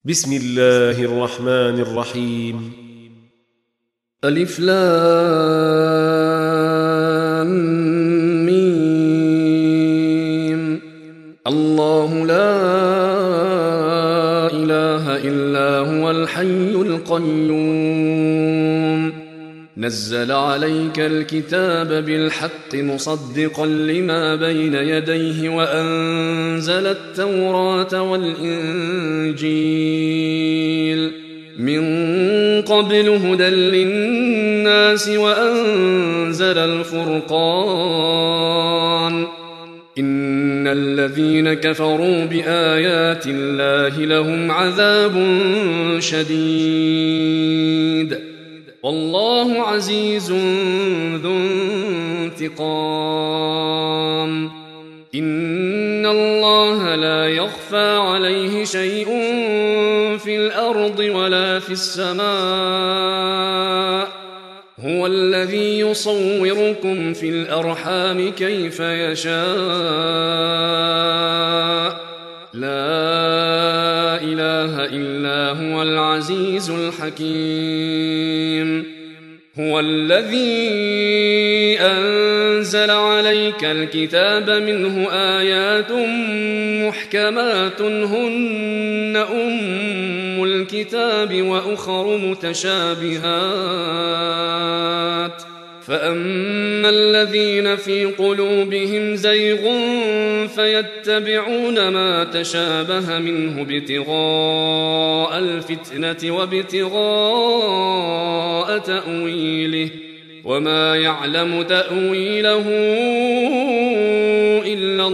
بسم الله الرحمن الرحيم. ألف لام ميم. الله لا إله إلا هو الحي القيوم نزل عليك الكتاب بالحق مصدقا لما بين يديه وأنزل التوراة والإنجيل من قبل هدى للناس وأنزل الفرقان إن الذين كفروا بآيات الله لهم عذاب شديد والله عزيز ذو انتقام إن الله لا يخفى عليه شيء في الأرض ولا في السماء هو الذي يصوركم في الأرحام كيف يشاء لا إله إلا هو العزيز الحكيم هو الذي أنزل عليك الكتاب منه آيات محكمات هن أم الكتاب وأخر متشابهات فأما الذين في قلوبهم زيغ فيتبعون ما تشابه منه ابتغاء الفتنة وابتغاء تأويله وما يعلم تأويله إلا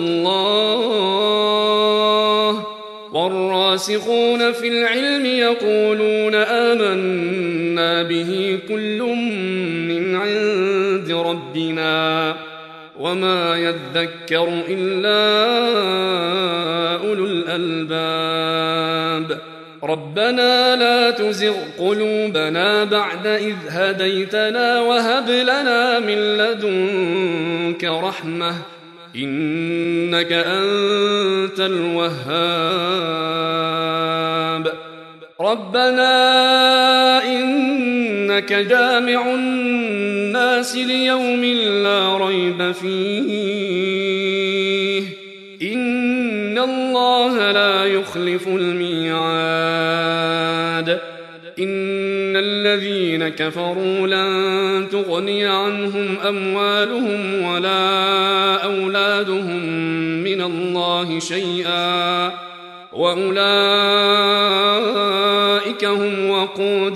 الله والراسخون في العلم يقولون آمنا به كل من عند ربنا وما يذكر إلا أولو الألباب ربنا لا تزغ قلوبنا بعد إذ هديتنا وهب لنا من لدنك رحمة إنك أنت الوهاب ربنا إنك جامع الناس ليوم لا ريب فيه إن الله لا يخلف الميعاد إن الذين كفروا لن تغني عنهم أموالهم ولا أولادهم من الله شيئا وأولئك هم وقود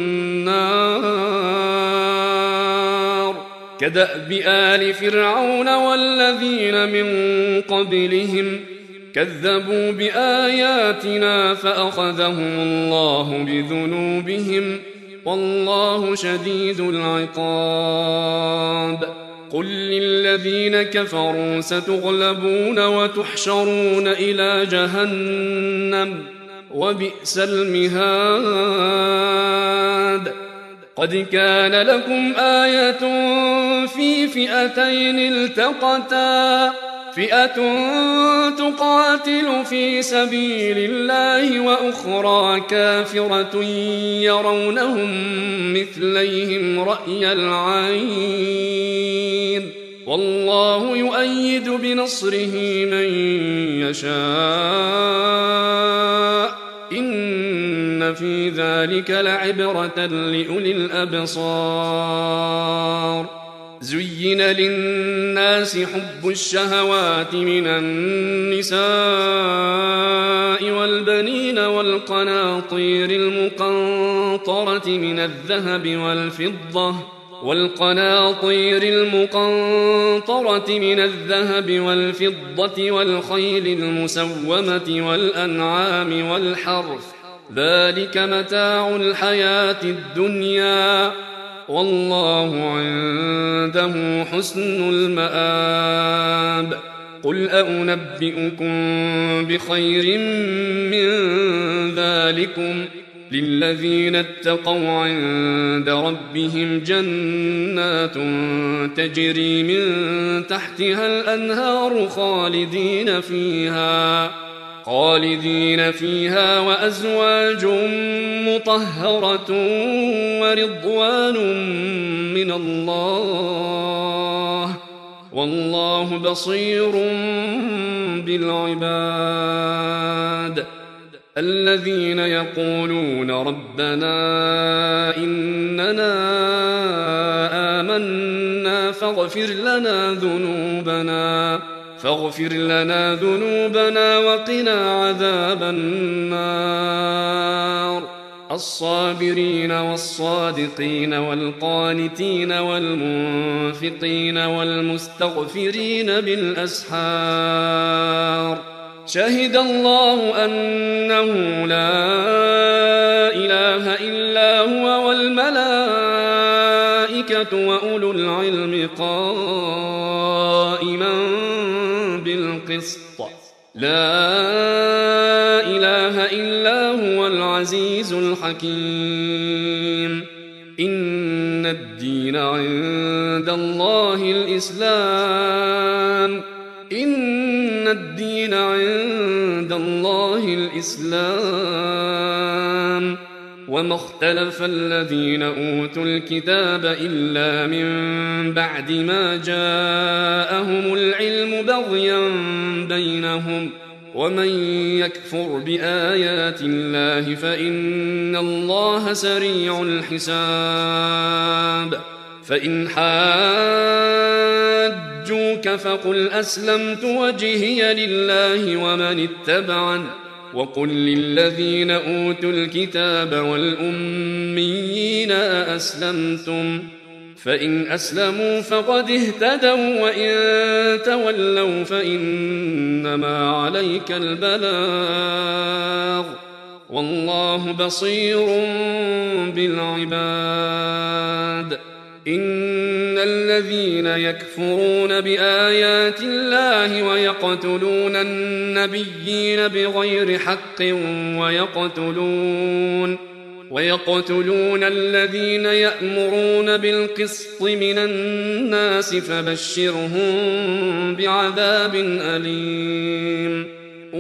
النار كدأب آل فرعون والذين من قبلهم كذبوا بآياتنا فأخذهم الله بذنوبهم والله شديد العقاب قل للذين كفروا ستغلبون وتحشرون إلى جهنم وبئس المهاد قد كان لكم آية في فئتين التقتا فئة تقاتل في سبيل الله وأخرى كافرة يرونهم مثليهم رأي العين والله يؤيد بنصره من يشاء إن في ذلك لعبرة لأولي الأبصار زين للناس حب الشهوات من النساء والبنين والقناطير المقنطرة من الذهب والفضة والخيل المسومة والأنعام والحرث ذلك متاع الحياة الدنيا والله عنده حسن المآب قل أنبئكم بخير من ذلكم للذين اتقوا عند ربهم جنات تجري من تحتها الأنهار خالدين فيها خالدين فيها وأزواج مطهرة ورضوان من الله والله بصير بالعباد الذين يقولون ربنا إننا آمنا فاغفر لنا ذنوبنا وقنا عذاب النار الصابرين والصادقين والقانتين والمنفقين والمستغفرين بالأسحار شهد الله أنه لا إله إلا هو والملائكة وأولو العلم قائما بالقسط لا إله إلا هو العزيز الحكيم إن الدين عند الله الإسلام وما اختلف الذين أوتوا الكتاب إلا من بعد ما جاءهم العلم بغيا بينهم ومن يكفر بآيات الله فإن الله سريع الحساب فإن حاجوك فقل أسلمت وجهي لله ومن اتبعني وقل للذين أوتوا الكتاب والأميين أسلمتم فإن أسلموا فقد اهتدوا وإن تولوا فإنما عليك البلاغ والله بصير بالعباد إن الذين يكفرون بآيات الله ويقتلون النبيين بغير حق ويقتلون الذين يأمرون بالقسط من الناس فبشرهم بعذاب أليم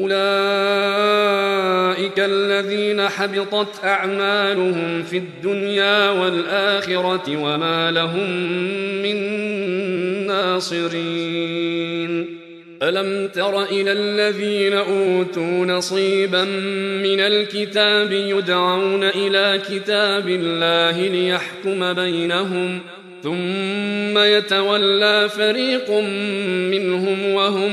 أولئك الذين حبطت أعمالهم في الدنيا والآخرة وما لهم من ناصرين ألم تر إلى الذين أوتوا نصيبا من الكتاب يدعون إلى كتاب الله ليحكم بينهم ثم يتولى فريق منهم وهم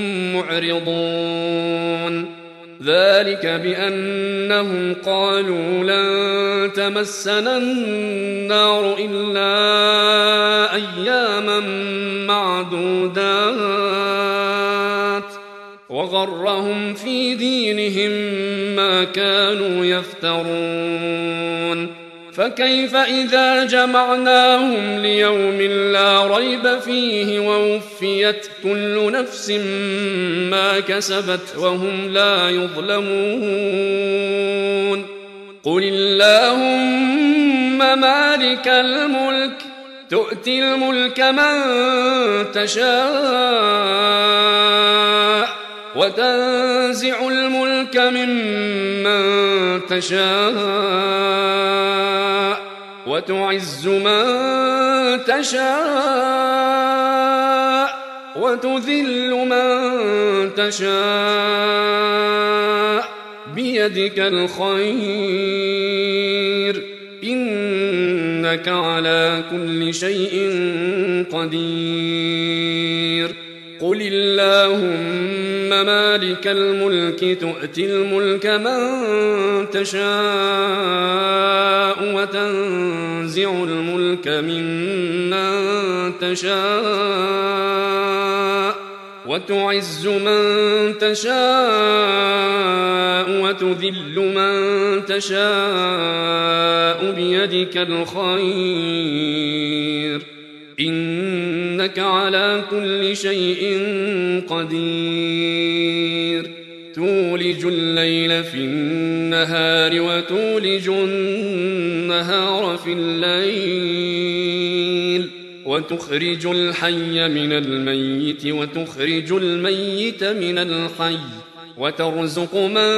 معرضون ذلك بأنهم قالوا لن تمسنا النار إلا أياما معدودات وغرهم في دينهم ما كانوا يفترون فكيف إذا جمعناهم ليوم لا ريب فيه ووفيت كل نفس ما كسبت وهم لا يظلمون قل اللهم مالك الملك تؤتي الملك من تشاء وتنزع الملك ممن تشاء وتعز من تشاء وتذل من تشاء بيدك الخير إنك على كل شيء قدير قل اللهم مالك الملك تؤتي الملك من تشاء وتنزع الملك ممن تشاء وتعز من تشاء وتذل من تشاء بيدك الخير إنك على كل شيء قدير تولج الليل في النهار وتولج النهار في الليل وتخرج الحي من الميت وتخرج الميت من الحي وترزق من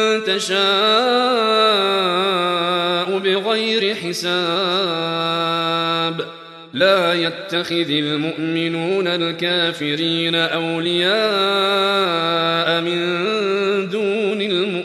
تشاء بغير حساب لا يتخذ المؤمنون الكافرين أولياء من دون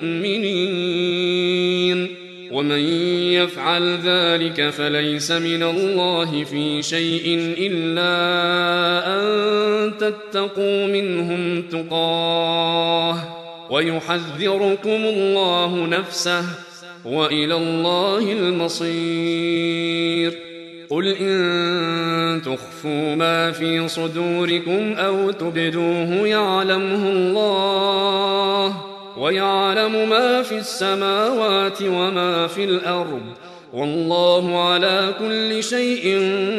المؤمنين ومن يفعل ذلك فليس من الله في شيء إلا أن تتقوا منهم تقاه ويحذركم الله نفسه وإلى الله المصير قل إن تخفوا ما في صدوركم أو تبدوه يعلمه الله ويعلم ما في السماوات وما في الأرض والله على كل شيء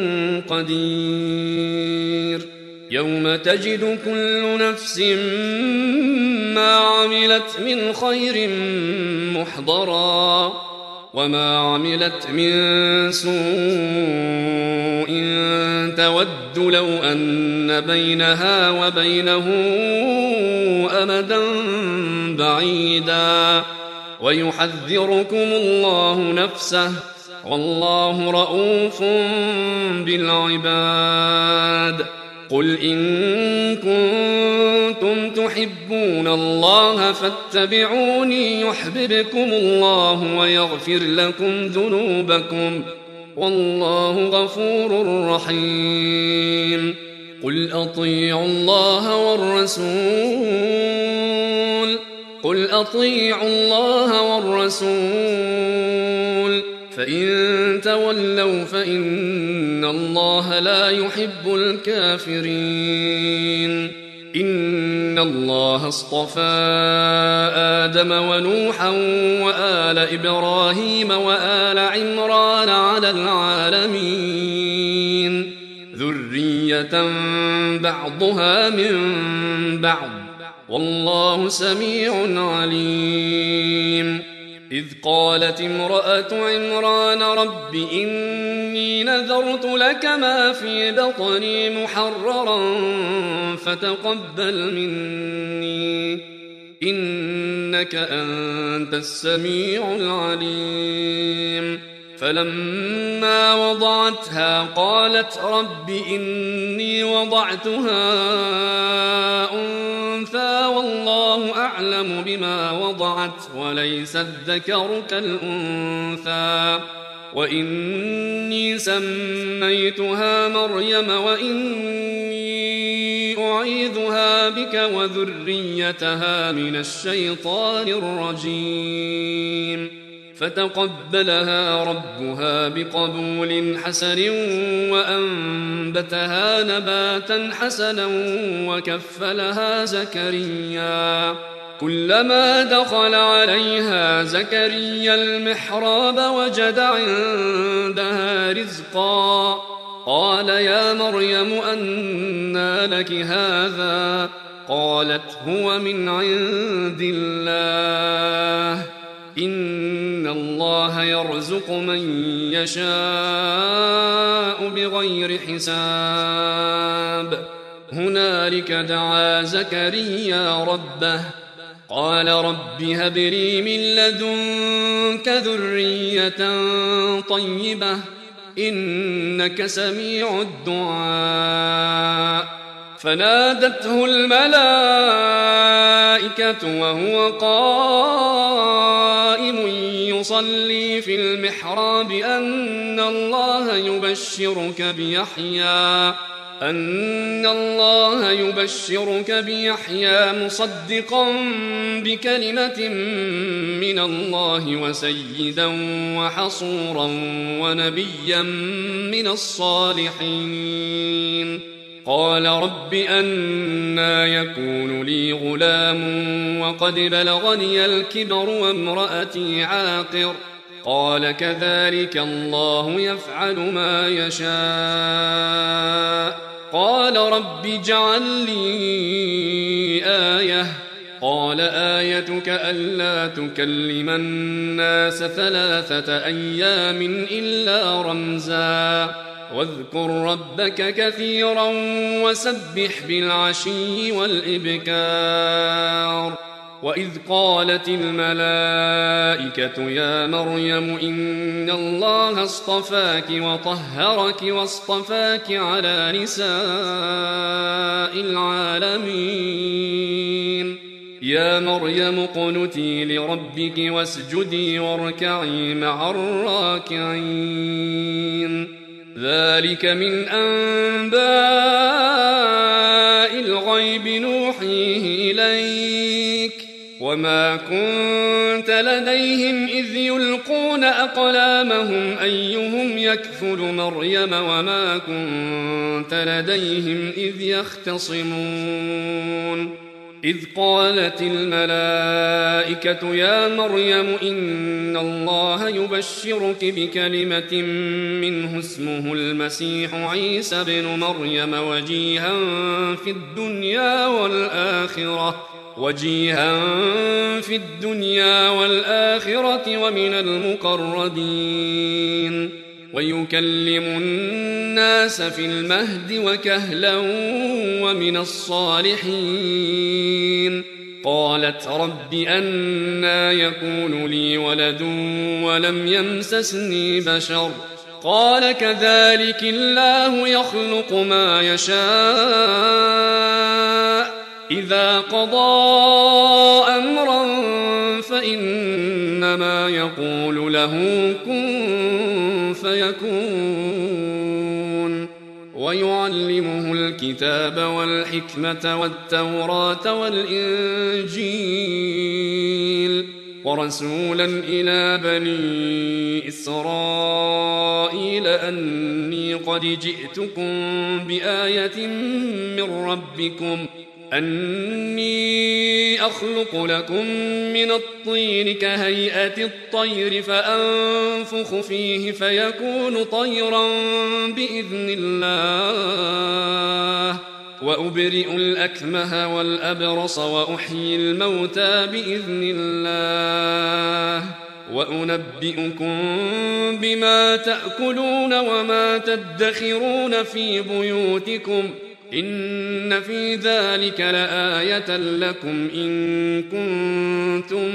قدير يوم تجد كل نفس ما عملت من خير محضرا وما عملت من سوء تود لو أن بينها وبينه أمدا بعيدا ويحذركم الله نفسه والله رؤوف بالعباد قل إن كنتم تحبون الله فاتبعوني يحببكم الله ويغفر لكم ذنوبكم والله غفور رحيم قل أطيعوا الله والرسول فإن تولوا فإن الله لا يحب الكافرين إن الله اصطفى آدم ونوحا وآل إبراهيم وآل عمران على العالمين ذرية بعضها من بعض والله سميع عليم إذ قالت امرأة عمران رب إني نذرت لك ما في بطني محررا فتقبل مني إنك أنت السميع العليم فلما وضعتها قالت رب إني وضعتها أنثى والله أعلم بما وضعت وليس الذكر كالأنثى وإني سميتها مريم وإني أعيذها بك وذريتها من الشيطان الرجيم فتقبلها ربها بقبول حسن وأنبتها نباتا حسنا وكفلها زكريا كلما دخل عليها زكريا المحراب وجد عندها رزقا قال يا مريم أنى لك هذا قالت هو من عند الله إن الله يرزق من يشاء بغير حساب هنالك دعا زكريا ربه قال رب هب لي من لدنك ذرية طيبة إنك سميع الدعاء فنادته الملائكة وهو قائم يصلي في المحراب أن الله يبشرك بيحيى مصدقا بكلمة من الله وسيدا وحصورا ونبيا من الصالحين قال رب أنى يكون لي غلام وقد بلغني الكبر وامرأتي عاقر قال كذلك الله يفعل ما يشاء قال رب اجعل لي آية قال آيتك ألا تكلم الناس 3 أيام إلا رمزا واذكر ربك كثيرا وسبح بالعشي والإبكار وإذ قالت الملائكة يا مريم إن الله اصطفاك وطهرك واصطفاك على نساء العالمين يا مريم اقنتي لربك واسجدي واركعي مع الراكعين ذلك من أنباء الغيب نوحيه إليك وما كنت لديهم إذ يلقون أقلامهم أيهم يكفل مريم وما كنت لديهم إذ يختصمون إذ قالت الملائكة يا مريم إن الله يبشرك بكلمة منه اسمه المسيح عيسى بن مريم وجيها في الدنيا والآخرة ومن المقربين ويكلم الناس في المهد وكهلا ومن الصالحين قالت رب أنى يكون لي ولد ولم يمسسني بشر قال كذلك الله يخلق ما يشاء إذا قضى أمرا فإنما يقول له كن فيكون ويعلمه الكتاب والحكمة والتوراة والإنجيل ورسولا إلى بني إسرائيل أني قد جئتكم بآية من ربكم أني أخلق لكم من الطين كهيئة الطير فأنفخ فيه فيكون طيرا بإذن الله وأبرئ الأكمه والأبرص وأحيي الموتى بإذن الله وأنبئكم بما تأكلون وما تدخرون في بيوتكم إن في ذلك لآية لكم إن كنتم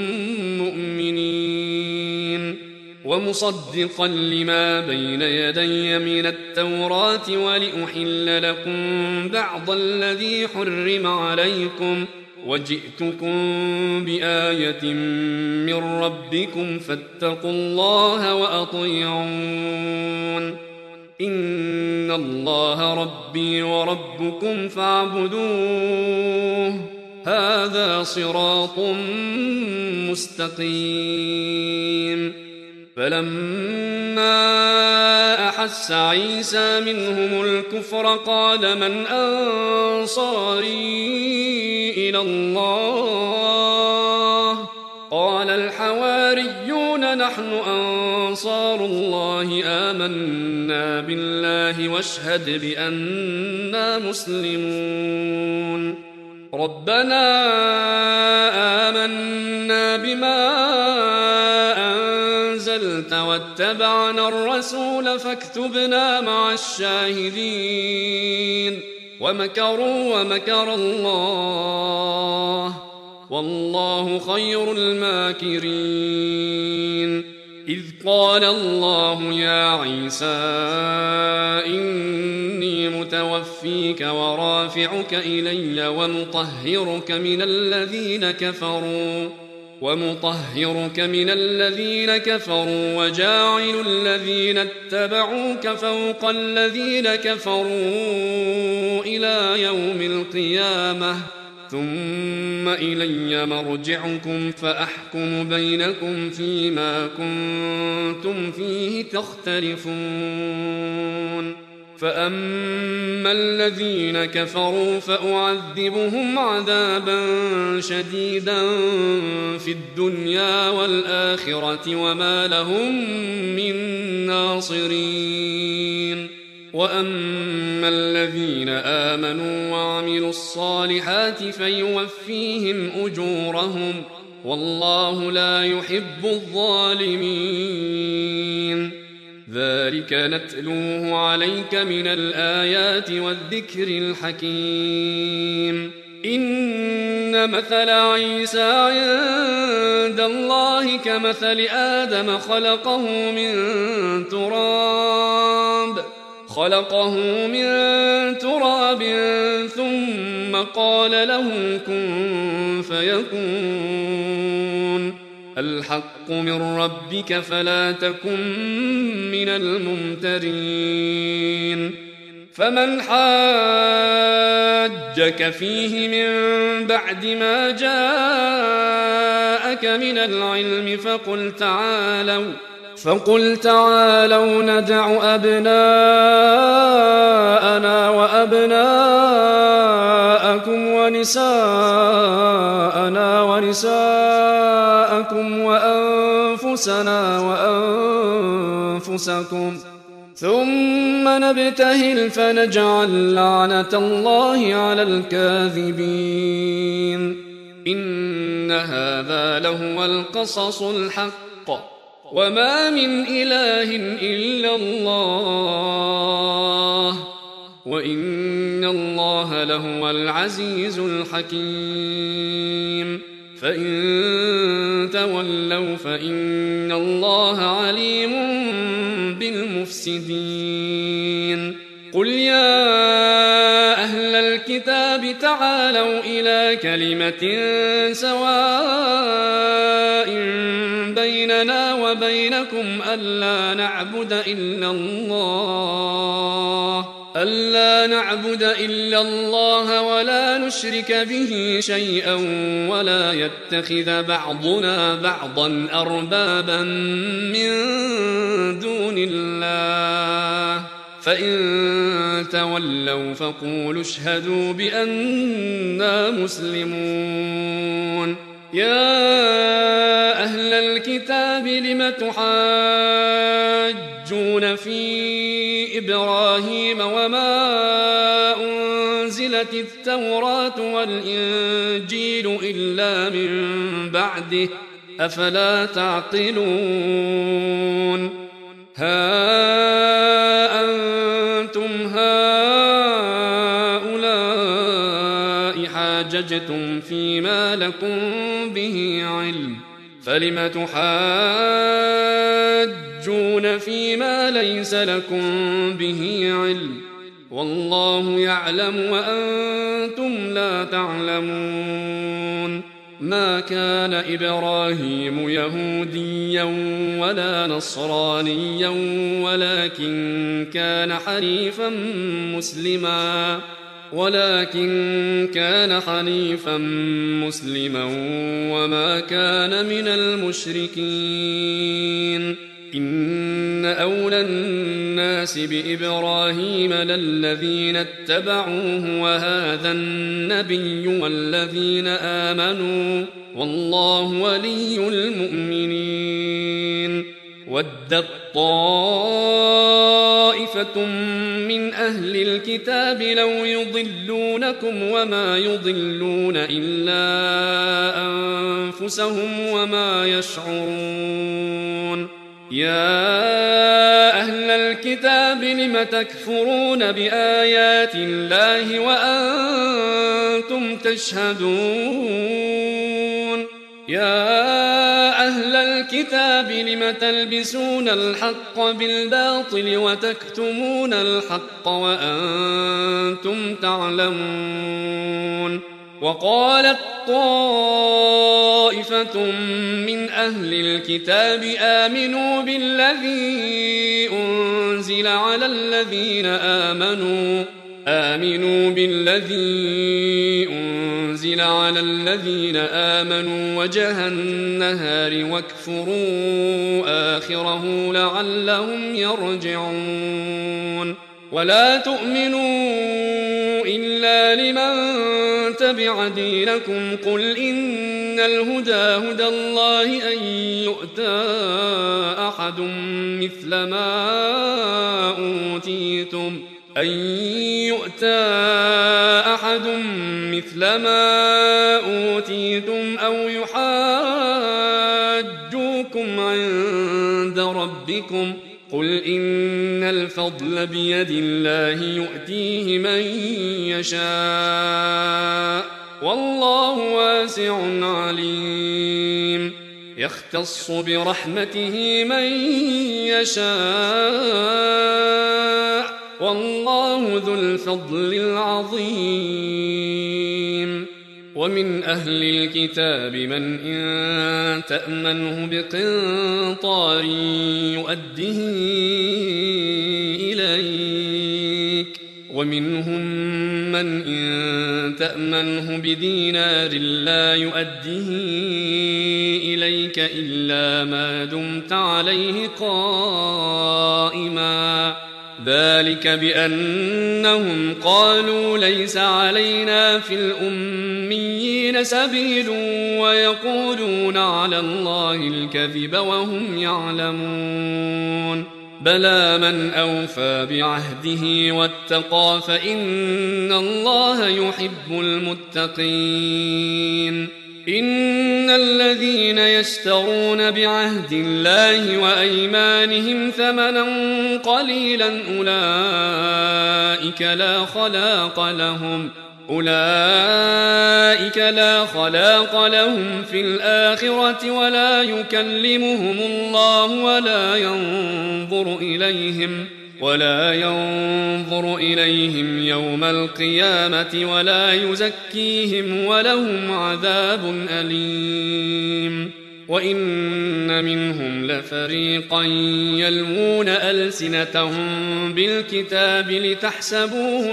مؤمنين ومصدقا لما بين يدي من التوراة ولأحل لكم بعض الذي حرم عليكم وجئتكم بآية من ربكم فاتقوا الله وأطيعون إن الله ربي وربكم فاعبدوه هذا صراط مستقيم فلما أحس عيسى منهم الكفر قال من أنصاري إلى الله قال الحواريون نحن أنصار الله آمنا بالله واشهد بأننا مسلمون ربنا آمنا بما أنزلت واتبعنا الرسول فاكتبنا مع الشاهدين ومكروا ومكر الله والله خير الماكرين إذ قال الله يا عيسى إني متوفيك ورافعك إلي ومطهرك من الذين كفروا وجاعل الذين اتبعوك فوق الذين كفروا إلى يوم القيامة ثم إلي مرجعكم فأحكم بينكم فيما كنتم فيه تختلفون فأما الذين كفروا فأعذبهم عذابا شديدا في الدنيا والآخرة وما لهم من ناصرين وأما الذين آمنوا وعملوا الصالحات فيوفيهم أجورهم والله لا يحب الظالمين ذلك نتلوه عليك من الآيات والذكر الحكيم إن مثل عيسى عند الله كمثل آدم خلقه من تراب ثم قال له كن فيكون الحق من ربك فلا تكن من الممترين فمن حاجك فيه من بعد ما جاءك من العلم فقل تعالوا ندع أبناءنا وأبناءكم ونساءنا ونساءكم وأنفسنا وأنفسكم ثم نبتهل فنجعل لعنة الله على الكاذبين إن هذا لهو القصص الحق وما من إله إلا الله وإن الله لهو العزيز الحكيم فإن تولوا فإن الله عليم بالمفسدين قل يا أهل الكتاب تعالوا إلى كلمة سواء بيننا وبينكم ألا نعبد إلا الله ولا نشرك به شيئا ولا يتخذ بعضنا بعضا أربابا من دون الله فإن تولوا فقولوا اشهدوا بأننا مسلمون يا أهل الكتاب لم تحاجون في إبراهيم وما أنزلت التوراة والإنجيل إلا من بعده أفلا تعقلون ها أنتم هؤلاء حاججتم فيما لكم به علم فلم تحاجون فيما ليس لكم به علم والله يعلم وأنتم لا تعلمون ما كان إبراهيم يهوديا ولا نصرانيا ولكن كان حنيفا مسلما وما كان من المشركين إن أولى الناس بإبراهيم للذين اتبعوه وهذا النبي والذين آمنوا والله ولي المؤمنين ودت طائفة من أهل الكتاب لو يضلونكم وما يضلون إلا أنفسهم وما يشعرون يا أهل الكتاب لم تكفرون بآيات الله وأنتم تشهدون يا أهل الكتاب لم تلبسون الحق بالباطل وتكتمون الحق وأنتم تعلمون وقالت طائفة من أهل الكتاب آمنوا بالذي أنزل على الذين آمنوا وجه النهار واكفروا آخره لعلهم يرجعون ولا تؤمنوا إلا لمن تبع دينكم قل إن الهدى هدى الله أن يؤتى أحد مثل ما أوتيتم أو يحاجوكم عند ربكم قل إن الفضل بيد الله يؤتيه من يشاء والله واسع عليم يختص برحمته من يشاء والله ذو الفضل العظيم ومن أهل الكتاب من إن تأمنه بقنطار يؤده إليك ومنهم من إن تأمنه بدينار لا يؤده إليك إلا ما دمت عليه قائما ذلك بأنهم قالوا ليس علينا في الأميين سبيل ويقولون على الله الكذب وهم يعلمون بلى من أوفى بعهده واتقى فإن الله يحب المتقين إن الذين يشترون بعهد الله وأيمانهم ثمنا قليلا أولئك لا خلاق لهم في الآخرة ولا يكلمهم الله ولا ينظر إليهم يوم القيامة ولا يزكيهم ولهم عذاب أليم وإن منهم لفريقا يلوون ألسنتهم بالكتاب لتحسبوه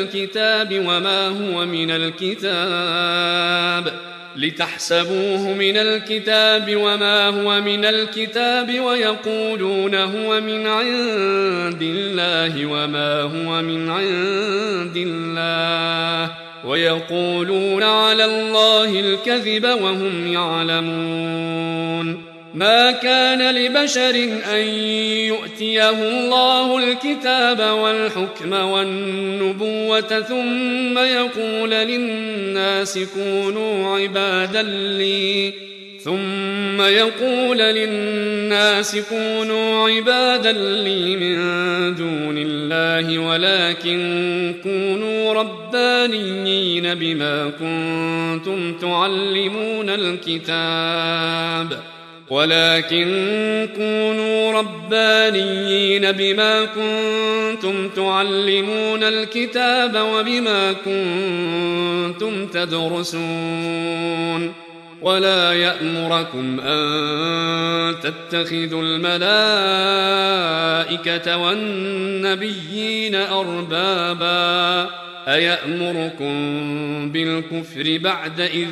من الكتاب وما هو من الكتاب ويقولون هو من عند الله وما هو من عند الله ويقولون على الله الكذب وهم يعلمون ما كان لبشر أن يؤتيه الله الكتاب والحكم والنبوة ثم يقول للناس كونوا عبادا لي من دون الله ولكن كونوا ربانيين بما كنتم تعلمون الكتاب وبما كنتم تدرسون ولا يأمركم أن تتخذوا الملائكة والنبيين أربابا أيأمركم بالكفر بعد إذ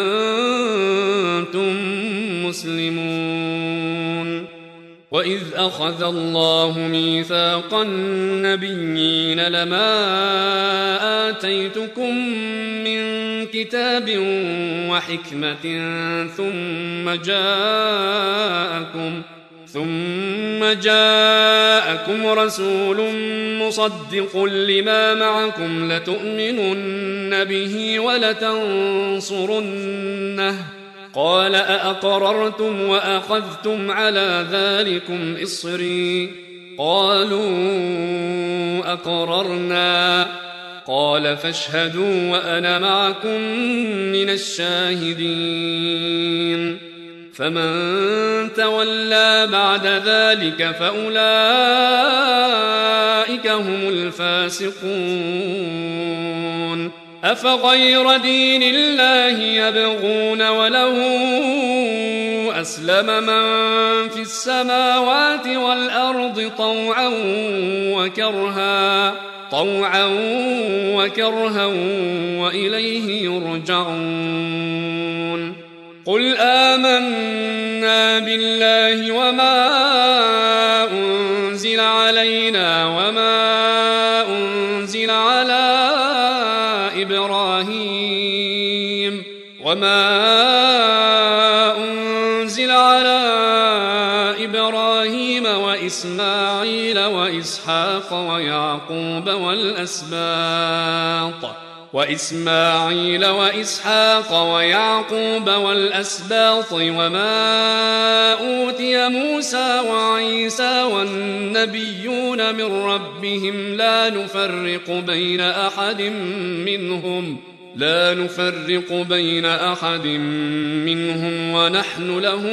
أنتم مسلمون وإذ أخذ الله ميثاق النبيين لما آتيتكم من كتاب وحكمة ثم جاءكم رسول مصدق لما معكم لتؤمنن به ولتنصرنه قال أأقررتم وأخذتم على ذلكم إصري قالوا أقررنا قال فاشهدوا وأنا معكم من الشاهدين فمن تولى بعد ذلك فأولئك هم الفاسقون أفغير دين الله يبغون وله أسلم من في السماوات والأرض طوعا وكرها وإليه يرجعون قل آمنا بالله وما أنزل علينا وما أنزل على إبراهيم وإسماعيل وإسحاق ويعقوب والأسباط وما أوتي موسى وعيسى والنبيون من ربهم لا نفرق بين أحد منهم لا نفرق بين أحد منهم ونحن له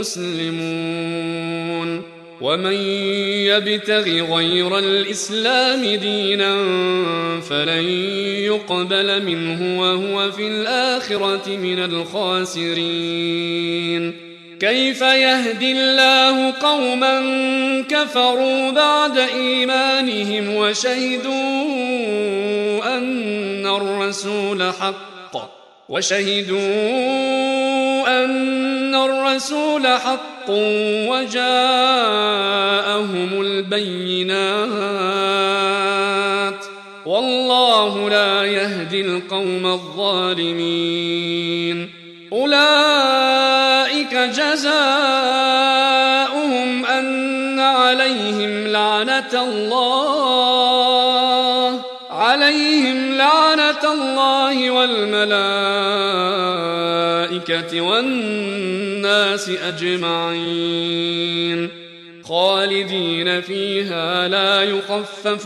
مسلمون ومن يبتغ غير الإسلام دينا فلن يقبل منه وهو في الآخرة من الخاسرين كيف يهدي الله قوما كفروا بعد إيمانهم وشهدوا أن الرسول حق وجاءهم البينات والله لا يهدي القوم الظالمين أولئك جزاؤهم أن عليهم لعنة الله والملائكة والناس أجمعين خالدين فيها لا يخفف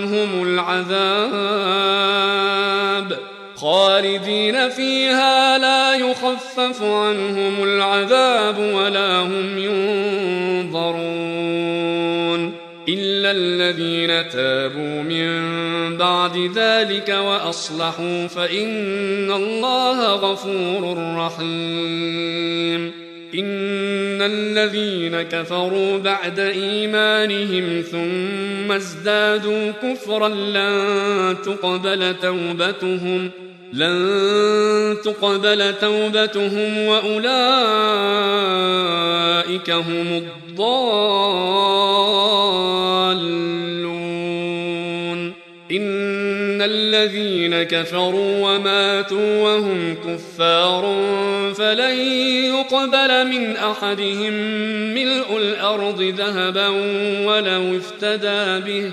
عنهم العذاب ولا هم ينظرون إلا الذين تابوا من بعد ذلك وأصلحوا فإن الله غفور رحيم إن الذين كفروا بعد إيمانهم ثم ازدادوا كفرا لن تقبل توبتهم وأولئك هم الضالون إن الذين كفروا وماتوا وهم كفار فلن يقبل من أحدهم ملء الأرض ذهبا ولو افتدى به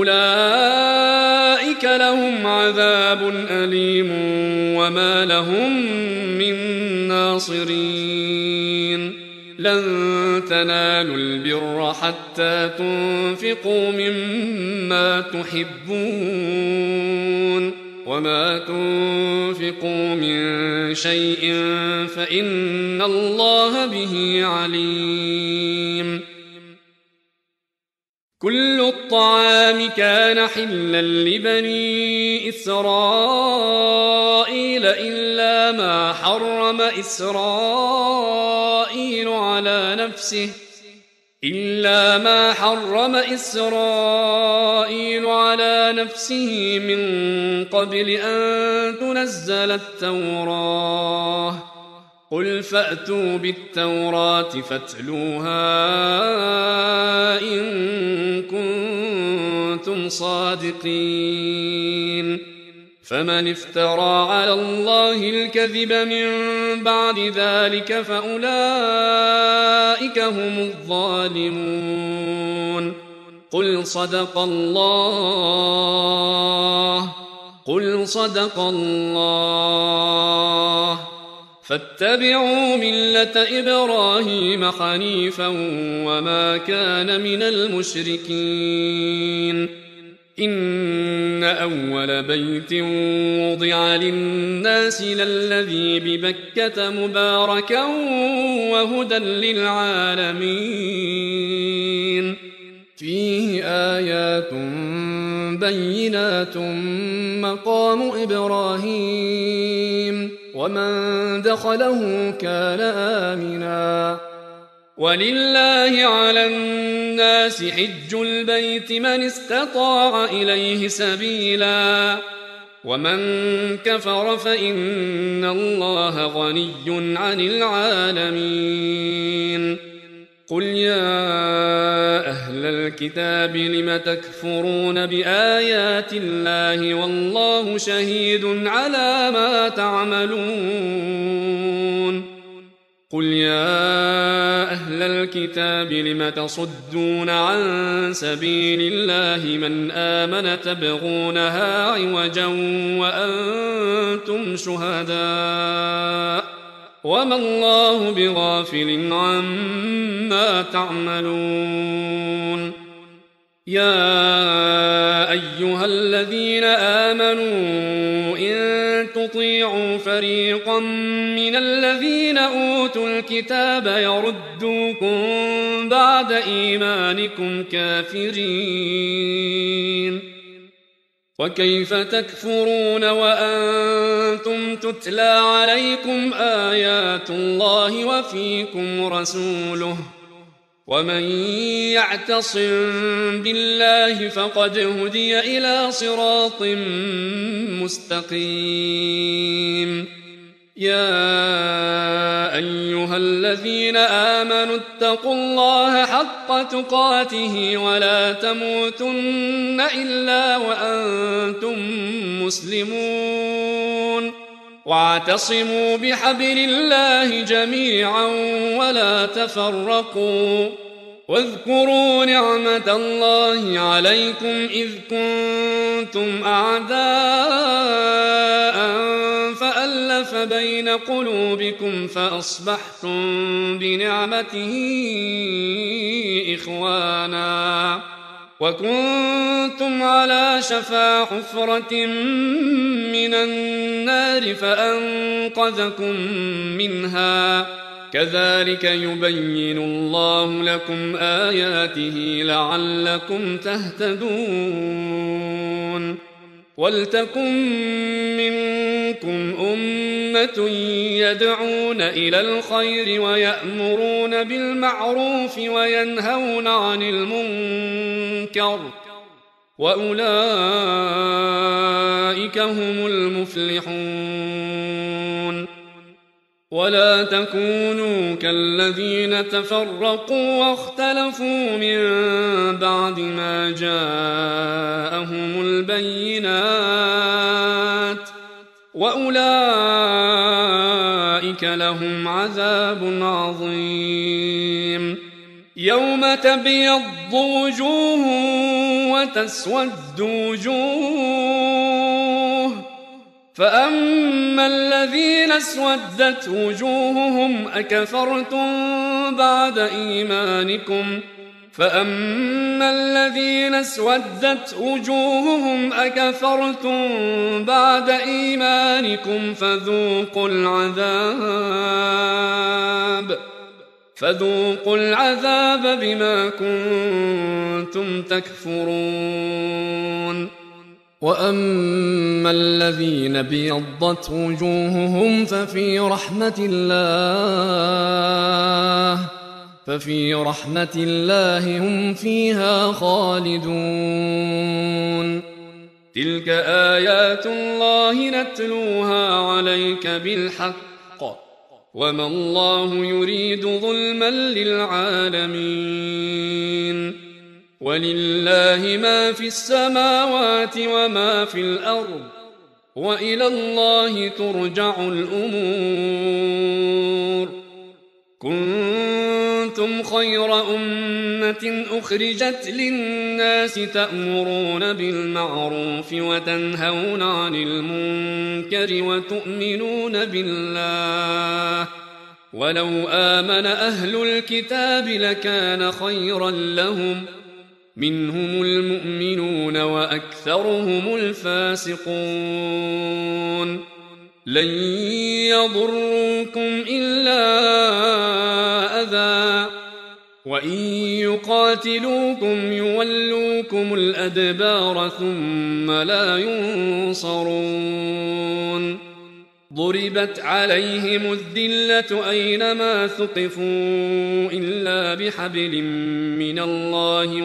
أولئك لهم عذاب أليم وما لهم من ناصرين لن تنالوا البر حتى تنفقوا مما تحبون وما تنفقوا من شيء فإن الله به عليم كل الطعام كان حلا لبني إسرائيل إلا ما حرم إسرائيل على نفسه من قبل أن تنزل التوراة قل فأتوا بالتوراة فاتلوها إن كنتم صادقين فمن افترى على الله الكذب من بعد ذلك فأولئك هم الظالمون قل صدق الله فاتبعوا ملة إبراهيم حنيفا وما كان من المشركين إن أول بيت وضع للناس للذي ببكة مباركا وهدى للعالمين فيه آيات بينات مقام إبراهيم ومن دخله كان آمنا ولله على الناس حج البيت من استطاع إليه سبيلا ومن كفر فإن الله غني عن العالمين قل يا أهل الكتاب لم تكفرون بآيات الله والله شهيد على ما تعملون قل يا أهل الكتاب لم تصدون عن سبيل الله من آمن تبغونها عوجا وأنتم شهداء وما الله بغافل عما تعملون يا أيها الذين آمنوا إن تطيعوا فريقا من الذين أوتوا الكتاب يردوكم بعد إيمانكم كافرين. وكيف تكفرون وأنتم تتلى عليكم آيات الله وفيكم رسوله؟ ومن يعتصم بالله فقد هدي إلى صراط مستقيم. يا أيها الذين آمنوا اتقوا الله حق تقاته ولا تموتن إلا وأنتم مسلمون. واعتصموا بحبل الله جميعا ولا تفرقوا. واذكروا نعمة الله عليكم إذ كنتم أعداء فألف بين قلوبكم فأصبحتم بنعمته إخوانا وكنتم على شفا حفرة من النار فأنقذكم منها. كذلك يبين الله لكم آياته لعلكم تهتدون. ولتكن منكم أمة يدعون إلى الخير ويأمرون بالمعروف وينهون عن المنكر وأولئك هم المفلحون. ولا تكونوا كالذين تفرقوا واختلفوا من بعد ما جاءهم البينات وأولئك لهم عذاب عظيم. يوم تبيض وجوه وتسود وجوه فأما الذين اسودت وجوههم أكفرتم بعد إيمانكم فذوقوا العذاب بما كنتم تكفرون. وأما الذين ابيضت وجوههم ففي رحمة الله هم فيها خالدون. تلك آيات الله نتلوها عليك بالحق وما الله يريد ظلما للعالمين. ولله ما في السماوات وما في الأرض وإلى الله ترجع الأمور. كنتم خير أمة أخرجت للناس تأمرون بالمعروف وتنهون عن المنكر وتؤمنون بالله. ولو آمن أهل الكتاب لكان خيرا لهم منهم المؤمنون وأكثرهم الفاسقون. لن يضروكم إلا أذى وإن يقاتلوكم يولوكم الأدبار ثم لا ينصرون. ضربت عليهم الذلة أينما ثقفوا إلا بحبل من الله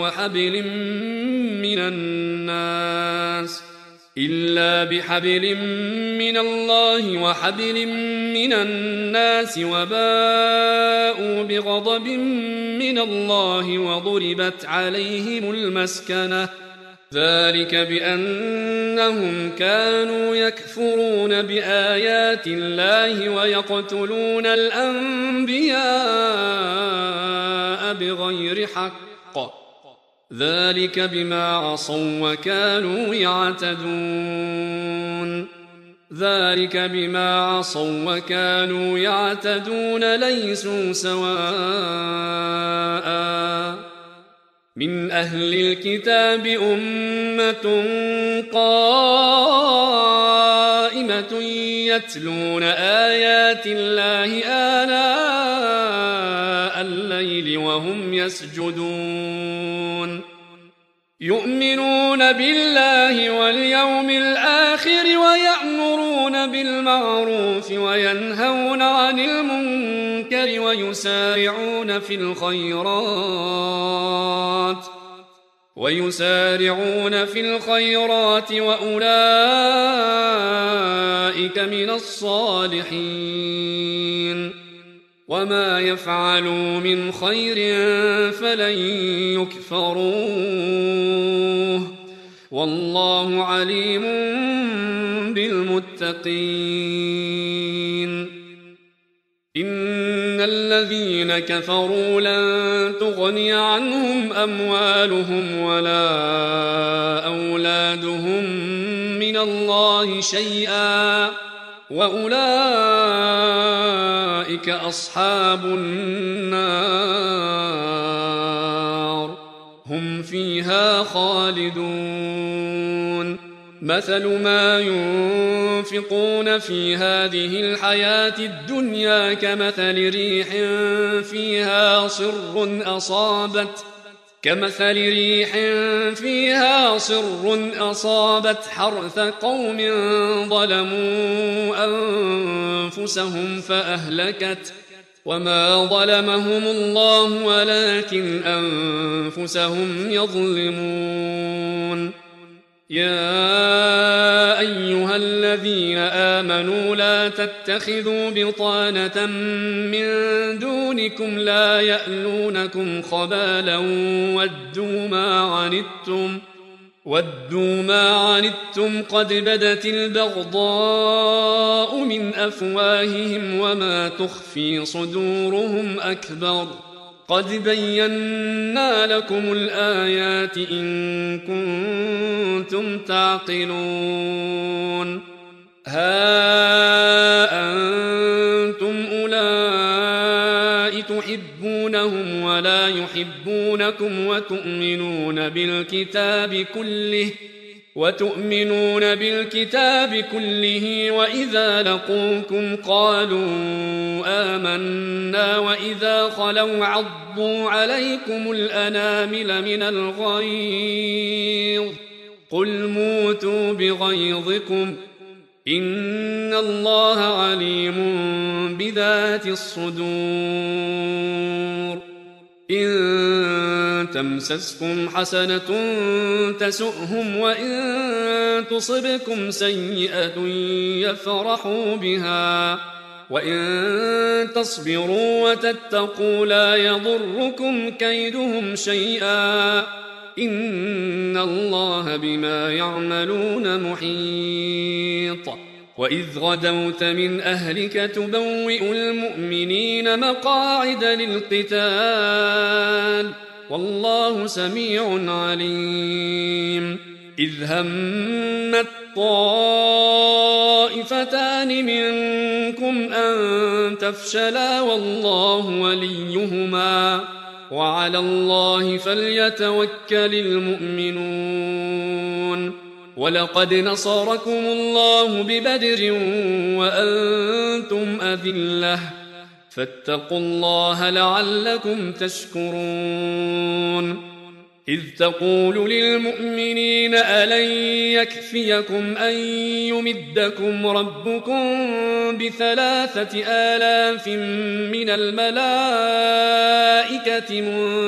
وحبل من الناس وباءوا بغضب من الله وضربت عليهم المسكنة. ذلك بأنهم كانوا يكفرون بآيات الله ويقتلون الأنبياء بغير حق. ذلك بما عصوا وكانوا يعتدون ليسوا سواء. من أهل الكتاب أمة قائمة ملائكة يتلون آيات الله آناء الليل وهم يسجدون يؤمنون بالله واليوم الآخر ويأمرون بالمعروف وينهون عن المنكر ويسارعون في الخيرات وأولئك من الصالحين وما يفعلوا من خير فلن يكفروه والله عليم بالمتقين إن الذين كفروا لن تغني عنهم أموالهم ولا أولادهم من الله شيئا وأولئك أصحاب النار هم فيها خالدون مثل ما ينفقون في هذه الحياة الدنيا كمثل ريح فيها صر أصابت حرث قوم ظلموا أنفسهم فأهلكت وما ظلمهم الله ولكن أنفسهم يظلمون يا أيها الذين آمنوا لا تتخذوا بطانة من دونكم لا يألونكم خبالا ودوا ما عنتم قد بدت البغضاء من أفواههم وما تخفي صدورهم أكبر قد بينا لكم الآيات إن كنتم تعقلون ها أنتم أولئك تحبونهم ولا يحبونكم وتؤمنون بالكتاب كله وإذا لقوكم قالوا آمنا وإذا خلوا عضوا عليكم الأنامل من الغيظ قل موتوا بغيظكم إن الله عليم بذات الصدور إن تمسسكم حسنة تسؤهم وإن تصبكم سيئة يفرحوا بها وإن تصبروا وتتقوا لا يضركم كيدهم شيئا إن الله بما يعملون محيط وإذ غدوت من أهلك تبوئ المؤمنين مقاعد للقتال والله سميع عليم إذ همت طائفتان منكم أن تفشلا والله وليهما وعلى الله فليتوكل المؤمنون ولقد نصركم الله ببدر وأنتم أذلة فاتقوا الله لعلكم تشكرون إذ تقول للمؤمنين ألن يكفيكم أن يمدكم ربكم ب3,000 من الملائكة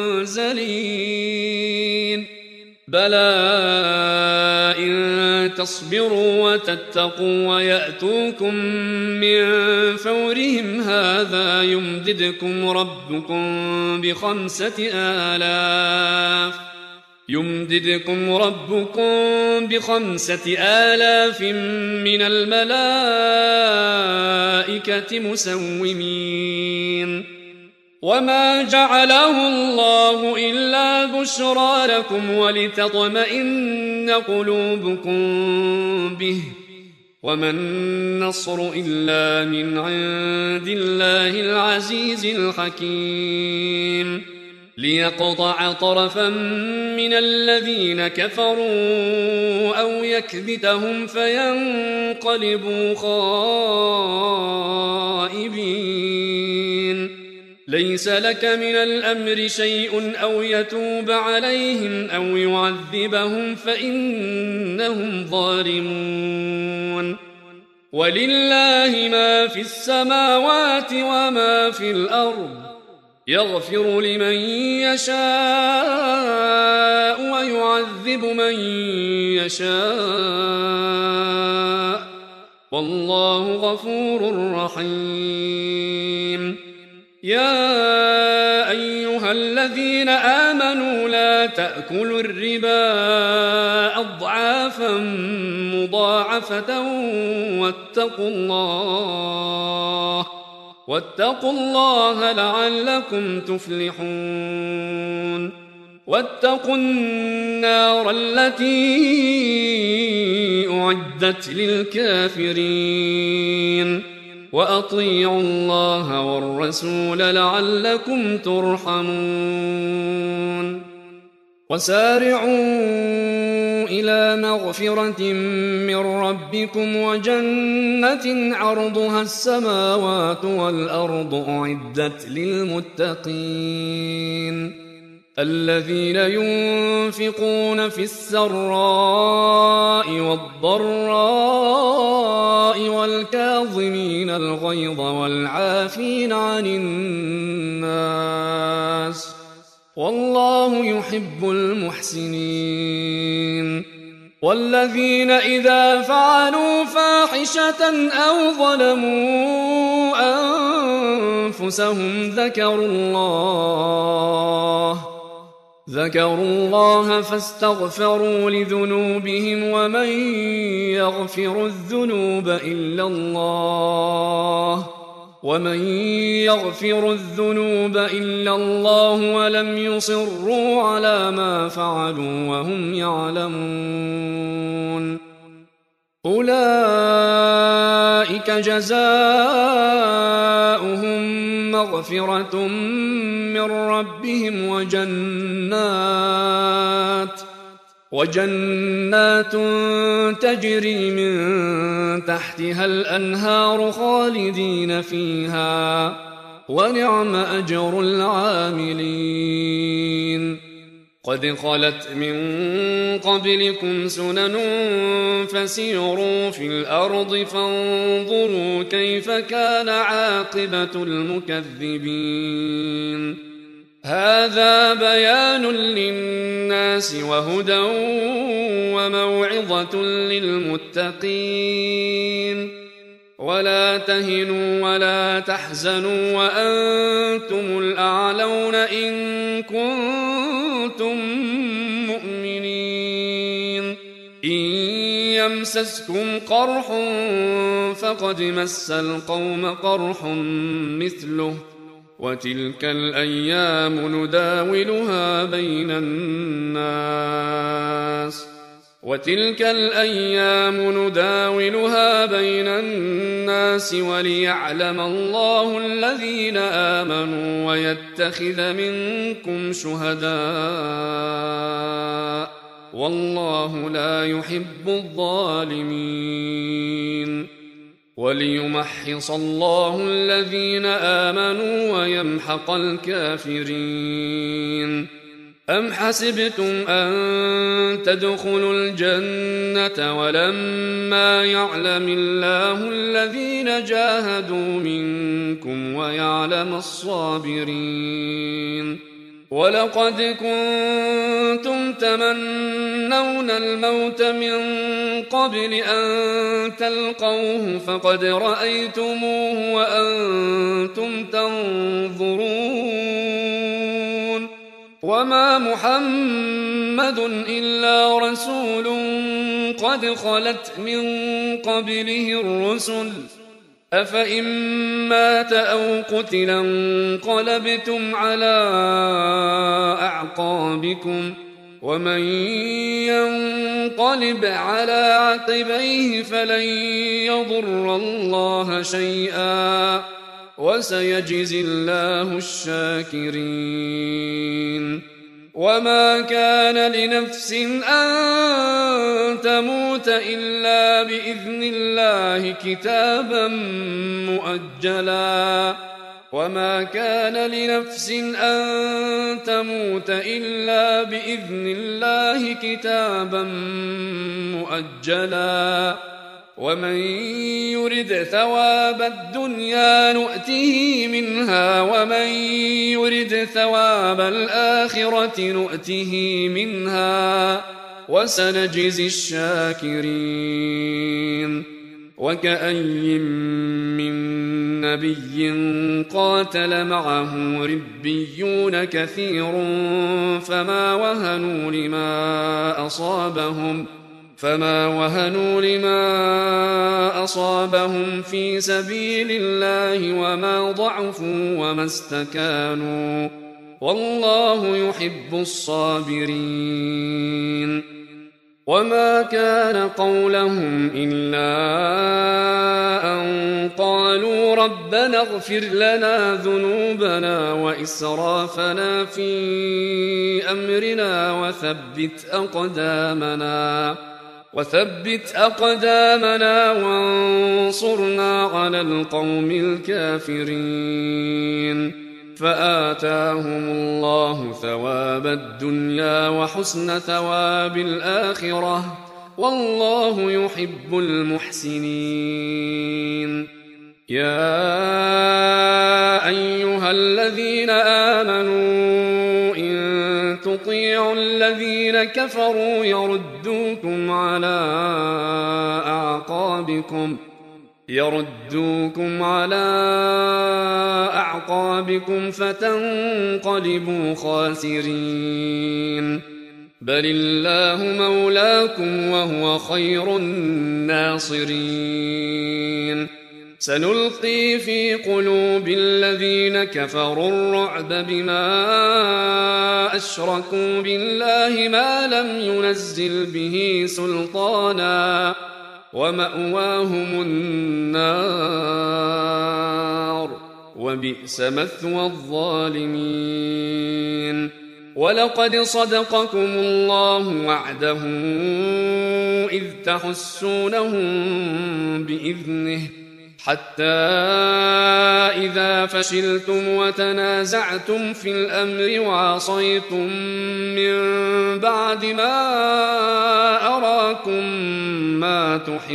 منزلين بلى إن تصبروا وتتقوا ويأتوكم من فورهم هذا يمددكم ربكم ب5,000 من الملائكة مسومين وما جعله الله إلا بشرى لكم ولتطمئن قلوبكم به وما النصر إلا من عند الله العزيز الحكيم ليقطع طرفا من الذين كفروا أو يكبتهم فينقلبوا خائبين. ليس لك من الأمر شيء أو يتوب عليهم أو يعذبهم فإنهم ظالمون. ولله ما في السماوات وما في الأرض، يغفر لمن يشاء ويعذب من يشاء، والله غفور رحيم. يا أيها الذين آمنوا لا تأكلوا الربا أضعافا مضاعفة واتقوا الله لعلكم تفلحون. واتقوا النار التي أعدت للكافرين، وأطيعوا الله والرسول لعلكم ترحمون. وسارعوا إلى مغفرة من ربكم وجنة عرضها السماوات والأرض أعدت للمتقين الذين ينفقون في السراء والضراء والكاظمين الغيظ والعافين عن الناس، والله يحب المحسنين. والذين إذا فعلوا فاحشة أو ظلموا أنفسهم ذكروا الله فاستغفروا لذنوبهم ومن يغفر الذنوب إلا الله ولم يصروا على ما فعلوا وهم يعلمون، أولئك جزاؤهم مغفرة من ربهم وجنات تجري من تحتها الأنهار خالدين فيها، ونعم أجر العاملين. قد خلت من قبلكم سنن فسيروا في الأرض فانظروا كيف كان عاقبة المكذبين. هذا بيان للناس وهدى وموعظة للمتقين. ولا تهنوا ولا تحزنوا وأنتم الأعلون إن كنتم مؤمنين. إن يمسسكم قرح فقد مس القوم قرح مثله، وتلك الأيام نداولها بين الناس وليعلم الله الذين آمنوا ويتخذ منكم شهداء، والله لا يحب الظالمين. وليمحص الله الذين آمنوا ويمحق الكافرين. أم حسبتم أن تدخلوا الجنة ولما يعلم الله الذين جاهدوا منكم ويعلم الصابرين؟ ولقد كنتم تمنون الموت من قبل أن تلقوه فقد رأيتموه وأنتم تنظرون. وما محمد إلا رسول قد خلت من قبله الرسل، أفإن مات أو قتل انقلبتم على أعقابكم، ومن ينقلب على عقبيه فلن يضر الله شيئا، وسيجزي الله الشاكرين. وما كان لنفس أن تموت إلا بإذن الله كتابا مؤجلا وما كان لنفس أن تموت إلا بإذن الله كتابا مؤجلا ومن يرد ثواب الدنيا نؤته منها ومن يرد ثواب الآخرة نؤته منها وسنجزي الشاكرين. وكأي من نبي قاتل معه ربيون كثير فما وهنوا لما أصابهم في سبيل الله وما ضعفوا وما استكانوا والله يحب الصابرين. وما كان قولهم إلا أن قالوا ربنا اغفر لنا ذنوبنا وإسرافنا في أمرنا وثبت أقدامنا وانصرنا على القوم الكافرين. فآتاهم الله ثواب الدنيا وحسن ثواب الآخرة والله يحب المحسنين. يا أيها الذين آمنوا إن تطيعوا الذين كفروا يردوكم على أعقابكم فتنقلبوا خاسرين. بل الله مولاكم وهو خير الناصرين. سنلقي في قلوب الذين كفروا الرعب بما أشركوا بالله ما لم ينزل به سلطانا ومأواهم النار وبئس مثوى الظالمين. ولقد صدقكم الله وعده إذ تحسونهم بإذنه حتى إذا فشلتم وتنازعتم في الأمر وعصيتم من بعد ما أراكم ما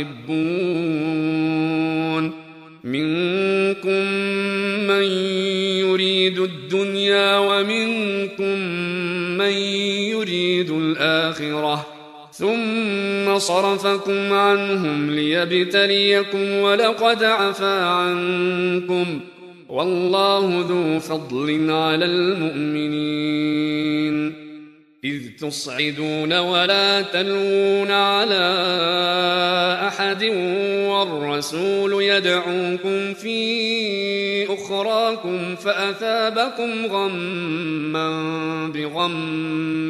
تحبون منكم من يريد الدنيا ومنكم من يريد الآخرة ثم صرفكم عنهم ليبتليكم ولقد عفا عنكم والله ذو فضل على المؤمنين. إذ تصعدون ولا تلوون على أحد والرسول يدعوكم في أخراكم فأثابكم غما بغم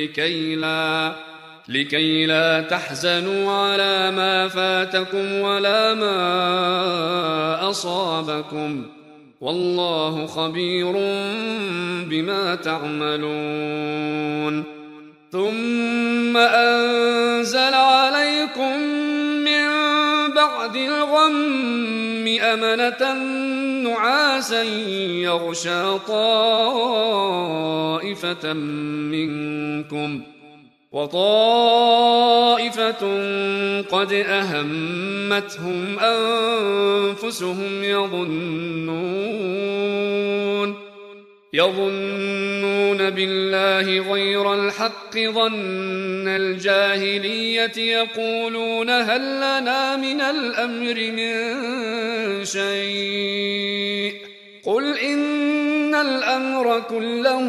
لكي لا تحزنوا على ما فاتكم ولا ما أصابكم والله خبير بما تعملون. ثم أنزل عليكم من بعد الغم أمنة نعاسا يغشى طائفة منكم وطائفة قد أهمتهم أنفسهم يظنون بالله غير الحق ظن الجاهلية يقولون هل لنا من الأمر من شيء قل إن الأمر كله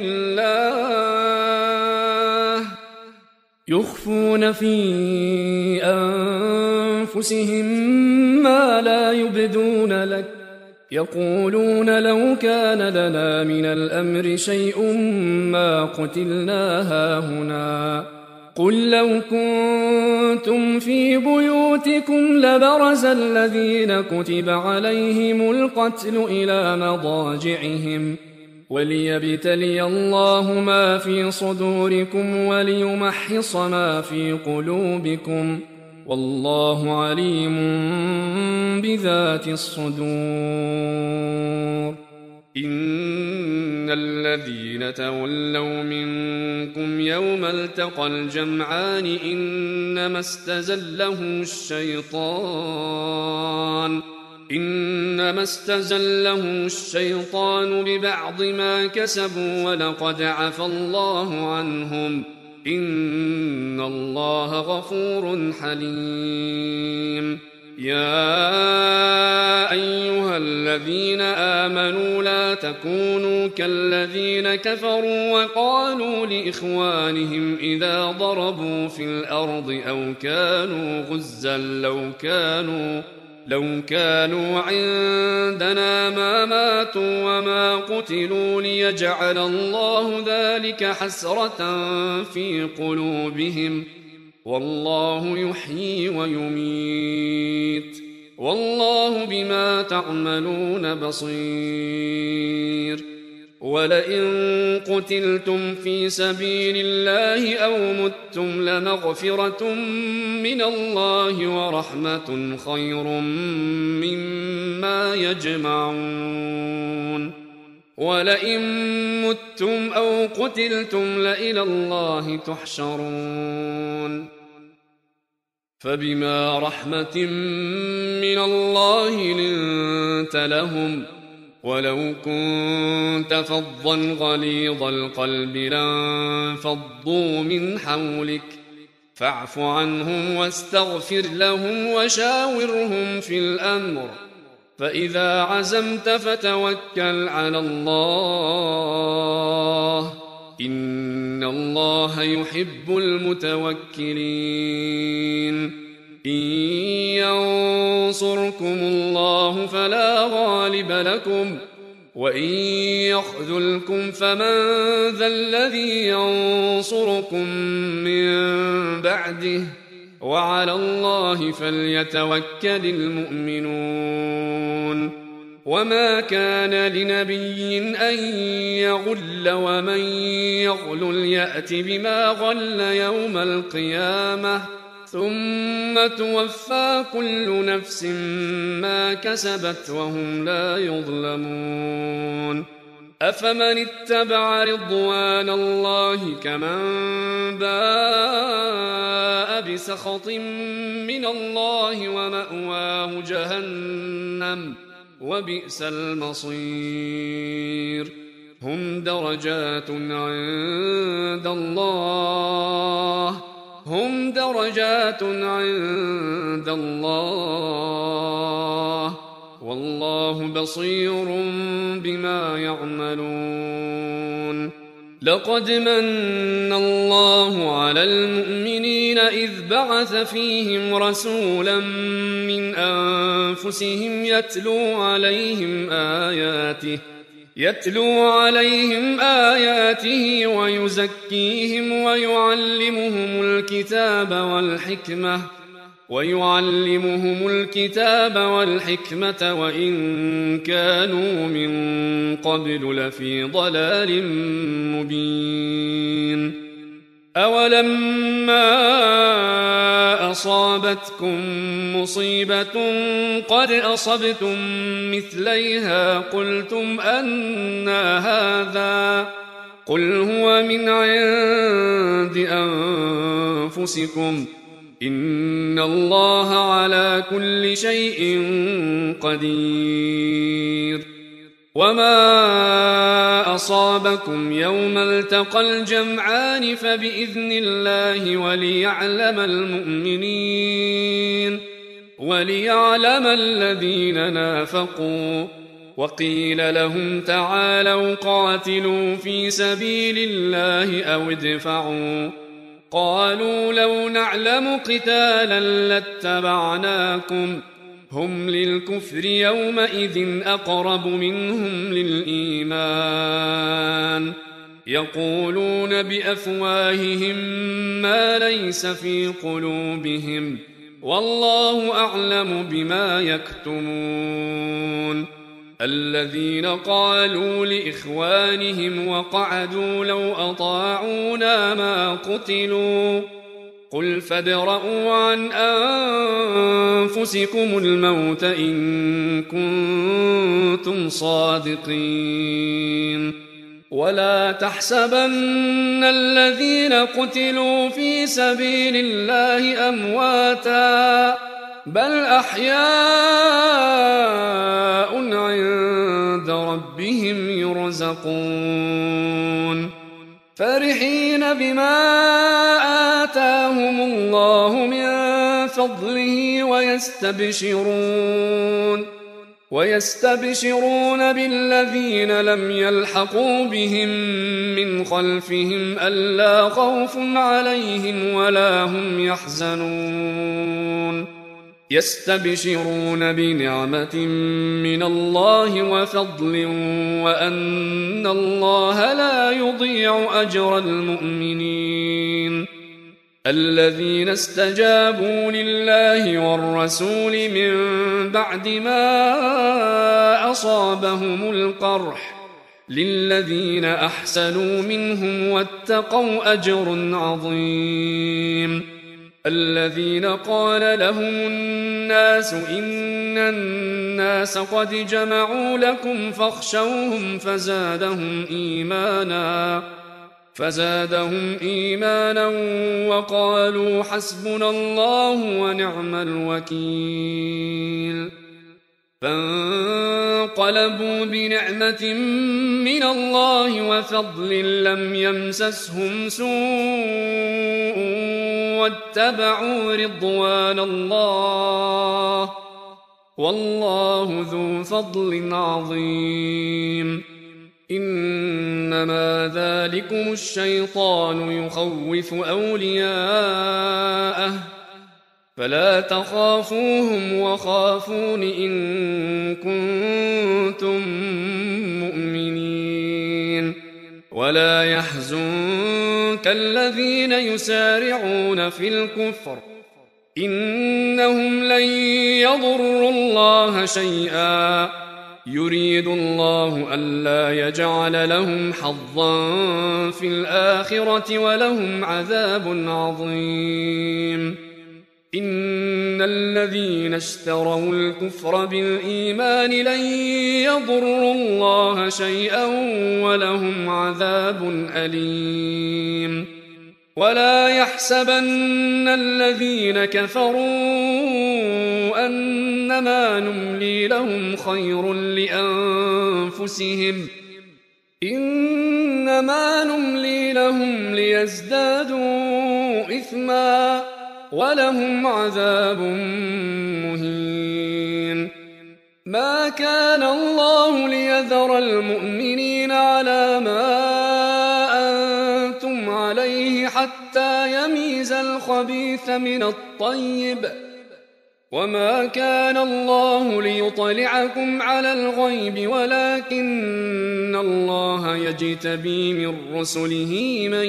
لله يخفون في أنفسهم ما لا يبدون لك يقولون لو كان لنا من الأمر شيء ما قتلنا هاهنا قل لو كنتم في بيوتكم لبرز الذين كتب عليهم القتل إلى مضاجعهم وليبتلي الله ما في صدوركم وليمحص ما في قلوبكم والله عليم بذات الصدور. إن الذين تولوا منكم يوم التقى الجمعان إنما استزلهم الشيطان ببعض ما كسبوا ولقد عفى الله عنهم إن الله غفور حليم. يا أيها الذين آمنوا لا تكونوا كالذين كفروا وقالوا لإخوانهم إذا ضربوا في الأرض أو كانوا غزا لو كانوا عندنا ما ماتوا وما قتلوا ليجعل الله ذلك حسرة في قلوبهم والله يحيي ويميت والله بما تعملون بصير. ولئن قتلتم في سبيل الله أو متم لمغفرة من الله ورحمة خير مما يجمعون. ولئن متم أو قتلتم لإلى الله تحشرون. فبما رحمة من الله لنت لهم ولو كنت فظا غليظ القلب لانفضوا من حولك فاعف عنهم واستغفر لهم وشاورهم في الأمر فإذا عزمت فتوكل على الله إن الله يحب المتوكلين. إن ينصركم الله فلا غالب لكم وإن يخذلكم فمن ذا الذي ينصركم من بعده وعلى الله فليتوكل المؤمنون. وما كان لنبي أن يغل ومن يغلل يأت بما غل يوم القيامة ثم توفى كل نفس ما كسبت وهم لا يظلمون. أفمن اتبع رضوان الله كمن باء بسخط من الله ومأواه جهنم وبئس المصير. هم درجات عند الله والله بصير بما يعملون. لقد من الله على المؤمنين إذ بعث فيهم رسولا من أنفسهم يتلو عليهم آياته ويزكيهم ويعلمهم الكتاب والحكمة وإن كانوا من قبل لفي ضلال مبين. أولما أصابتكم مصيبة قد أصبتم مثليها قلتم أنى هذا قل هو من عند أنفسكم إن الله على كل شيء قدير. وما أصابكم يوم التقى الجمعان فبإذن الله وليعلم الذين نافقوا. وقيل لهم تعالوا قاتلوا في سبيل الله أو ادفعوا قالوا لو نعلم قتالا لاتبعناكم هم للكفر يومئذ أقرب منهم للإيمان يقولون بأفواههم ما ليس في قلوبهم والله أعلم بما يكتمون. الذين قالوا لإخوانهم وقعدوا لو أطاعونا ما قتلوا قل فادرءوا عن أنفسكم الموت إن كنتم صادقين. ولا تحسبن الذين قتلوا في سبيل الله أمواتا بل أحياء عند ربهم يرزقون فرحين بما آتاهم الله من فضله ويستبشرون بالذين لم يلحقوا بهم من خلفهم ألا خوف عليهم ولا هم يحزنون يستبشرون بنعمة من الله وفضل وأن الله لا يضيع أجر المؤمنين. الذين استجابوا لله والرسول من بعد ما أصابهم القرح للذين أحسنوا منهم واتقوا أجر عظيم. الذين قال لهم الناس إن الناس قد جمعوا لكم فاخشوهم فزادهم إيمانا وقالوا حسبنا الله ونعم الوكيل. فانقلبوا بنعمة من الله وفضل لم يمسسهم سوء واتبعوا رضوان الله والله ذو فضل عظيم. إنما ذلكم الشيطان يخوف أولياءه فلا تخافوهم وخافون إن كنتم مؤمنين. ولا يحزنك الذين يسارعون في الكفر إنهم لن يضروا الله شيئا يريد الله ألا يجعل لهم حظا في الآخرة ولهم عذاب عظيم. إن الذين اشتروا الكفر بالإيمان لن يضروا الله شيئا ولهم عذاب أليم. ولا يحسبن الذين كفروا أنما نملي لهم خير لأنفسهم إنما نملي لهم ليزدادوا إثما ولهم عذاب مهين. ما كان الله ليذر المؤمنين على ما أنتم عليه حتى يميز الخبيث من الطيب وما كان الله ليطلعكم على الغيب ولكن الله يجتبي من رسله من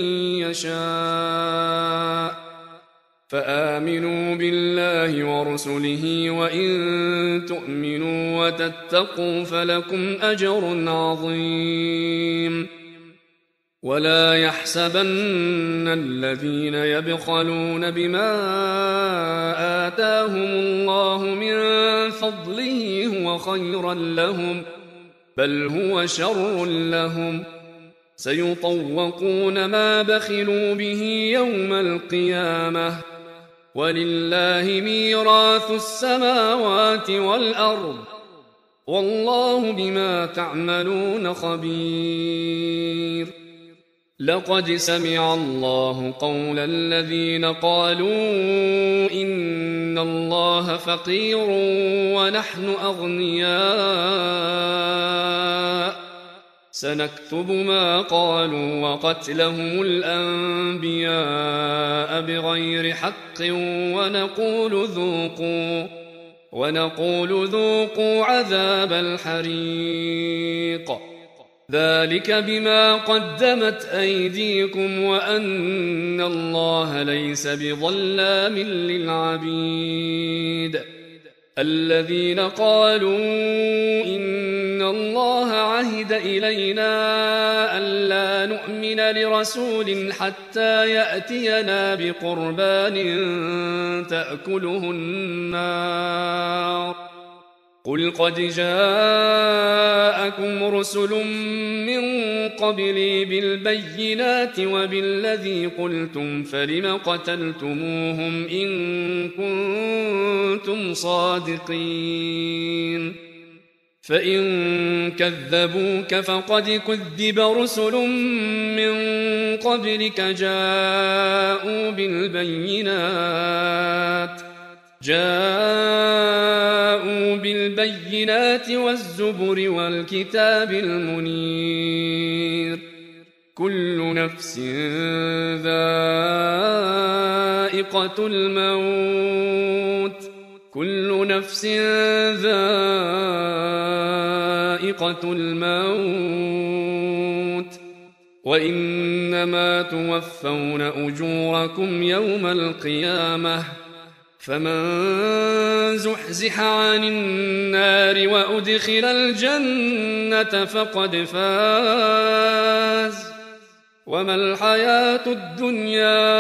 يشاء فآمنوا بالله ورسله وإن تؤمنوا وتتقوا فلكم أجر عظيم. ولا يحسبن الذين يبخلون بما آتاهم الله من فضله هو خيرا لهم بل هو شر لهم سيطوقون ما بخلوا به يوم القيامة ولله ميراث السماوات والأرض والله بما تعملون خبير. لقد سمع الله قول الذين قالوا إن الله فقير ونحن أغنياء سنكتب ما قالوا وقتلهم الأنبياء بغير حق ونقول ذوقوا عذاب الحريق ذلك بما قدمت أيديكم وأن الله ليس بظلام للعبيد. الذين قالوا إن الله عهد إلينا ألا نؤمن لرسول حتى يأتينا بقربان تأكله النار قل قد جاءكم رسل من قبلي بالبينات وبالذي قلتم فلم قتلتموهم إن كنتم صادقين فإن كذبوك فقد كذب رسل من قبلك جاءوا بالبينات والزبر والكتاب المنير كل نفس ذائقة الموت وإنما توفون أجوركم يوم القيامة فمن زحزح عن النار وأدخل الجنة فقد فاز وما الحياة الدنيا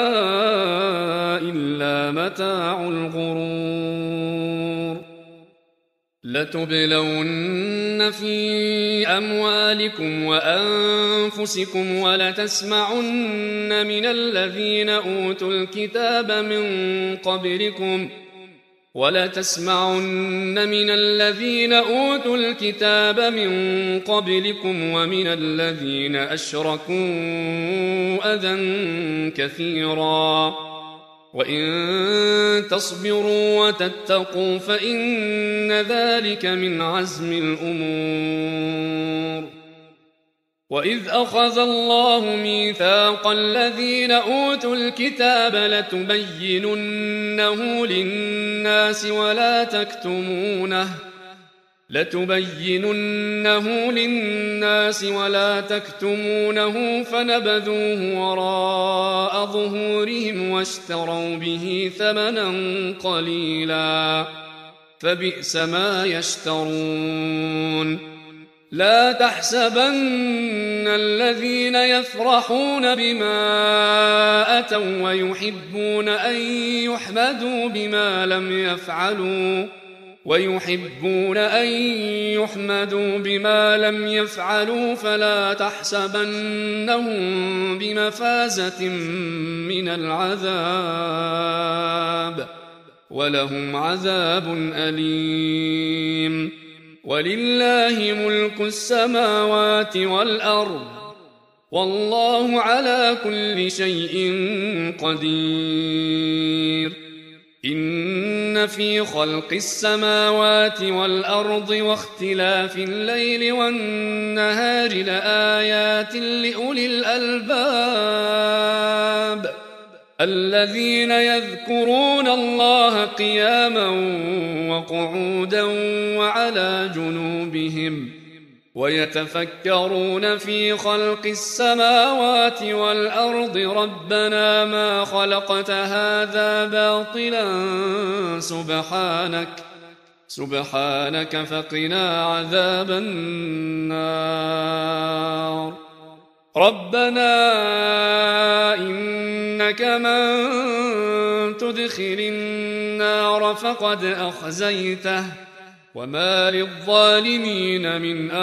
إلا متاع الغرور لتبلون في أموالكم وأنفسكم ولتسمعن من الذين أوتوا الكتاب من قبلكم ومن الذين أشركوا أذى كثيرا وإن تصبروا وتتقوا فإن ذلك من عزم الأمور وإذ أخذ الله ميثاق الذين أوتوا الكتاب لتبيننه للناس ولا تكتمونه فنبذوه وراء ظهورهم واشتروا به ثمنا قليلا فبئس ما يشترون لا تحسبن الذين يفرحون بما أتوا ويحبون أن يحمدوا بما لم يفعلوا فلا تحسبنهم بمفازة من العذاب ولهم عذاب أليم ولله ملك السماوات والأرض والله على كل شيء قدير إن في خلق السماوات والأرض واختلاف الليل والنهار لآيات لأولي الألباب الذين يذكرون الله قياما وقعودا وعلى جنوبهم ويتفكرون في خلق السماوات والأرض ربنا ما خلقت هذا باطلا سبحانك فقنا عذاب النار ربنا إنك من تدخل النار فقد أخزيته وما للظالمين من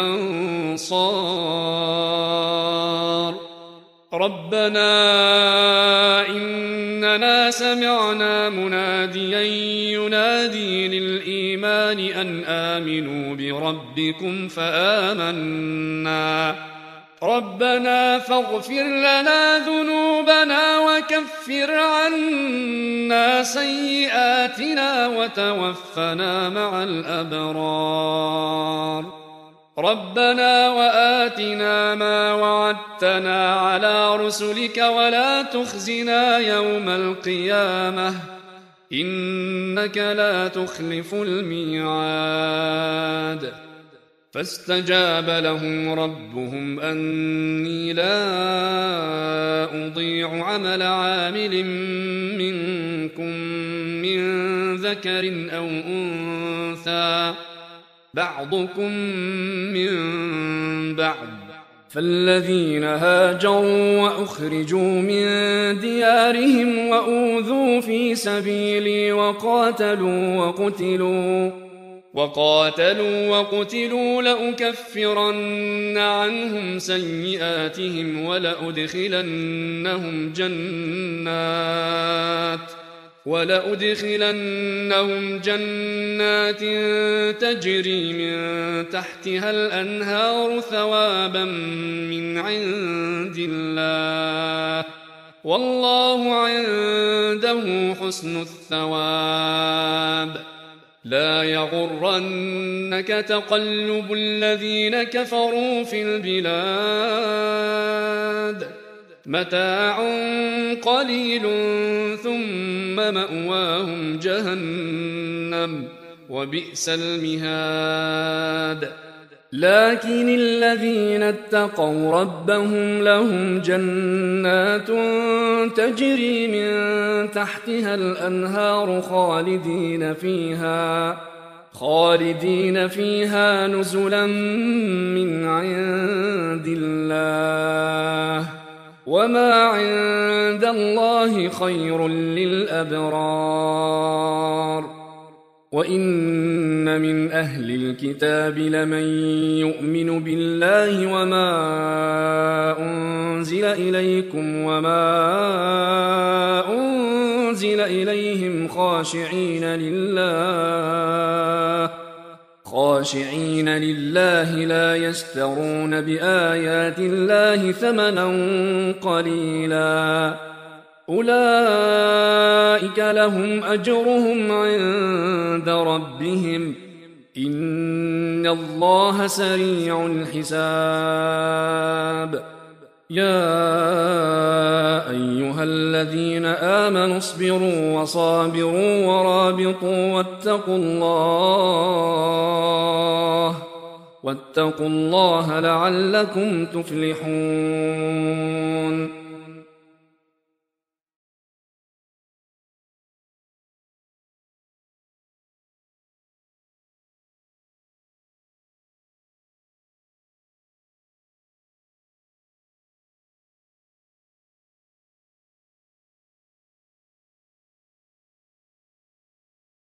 أنصار ربنا إننا سمعنا مناديا ينادي للإيمان أن آمنوا بربكم فآمنا ربنا فاغفر لنا ذنوبنا وكفر عنا سيئاتنا وتوفنا مع الأبرار ربنا وآتنا ما وعدتنا على رسلك ولا تخزنا يوم القيامة إنك لا تخلف الميعاد فاستجاب لهم ربهم أني لا أضيع عمل عامل منكم من ذكر أو أنثى بعضكم من بعض، فالذين هاجروا وأخرجوا من ديارهم وأوذوا في سبيلي وقاتلوا وقتلوا لأكفرن عنهم سيئاتهم ولأدخلنهم جنات تجري من تحتها الأنهار ثوابا من عند الله، والله عنده حسن الثواب. لا يغرنك تقلب الذين كفروا في البلاد، متاع قليل ثم مأواهم جهنم وبئس المهاد. لكن الذين اتقوا ربهم لهم جنات تجري من تحتها الأنهار خالدين فيها نزلا من عند الله، وما عند الله خير للأبرار. وإن من أهل الكتاب لمن يؤمن بالله وما أنزل إليكم وما أنزل إليهم خاشعين لله لا يشترون بآيات الله ثمنا قليلا، أولئك لهم أجرهم عند ربهم إن الله سريع الحساب. يا أيها الذين آمنوا اصبروا وصابروا ورابطوا واتقوا الله لعلكم تفلحون.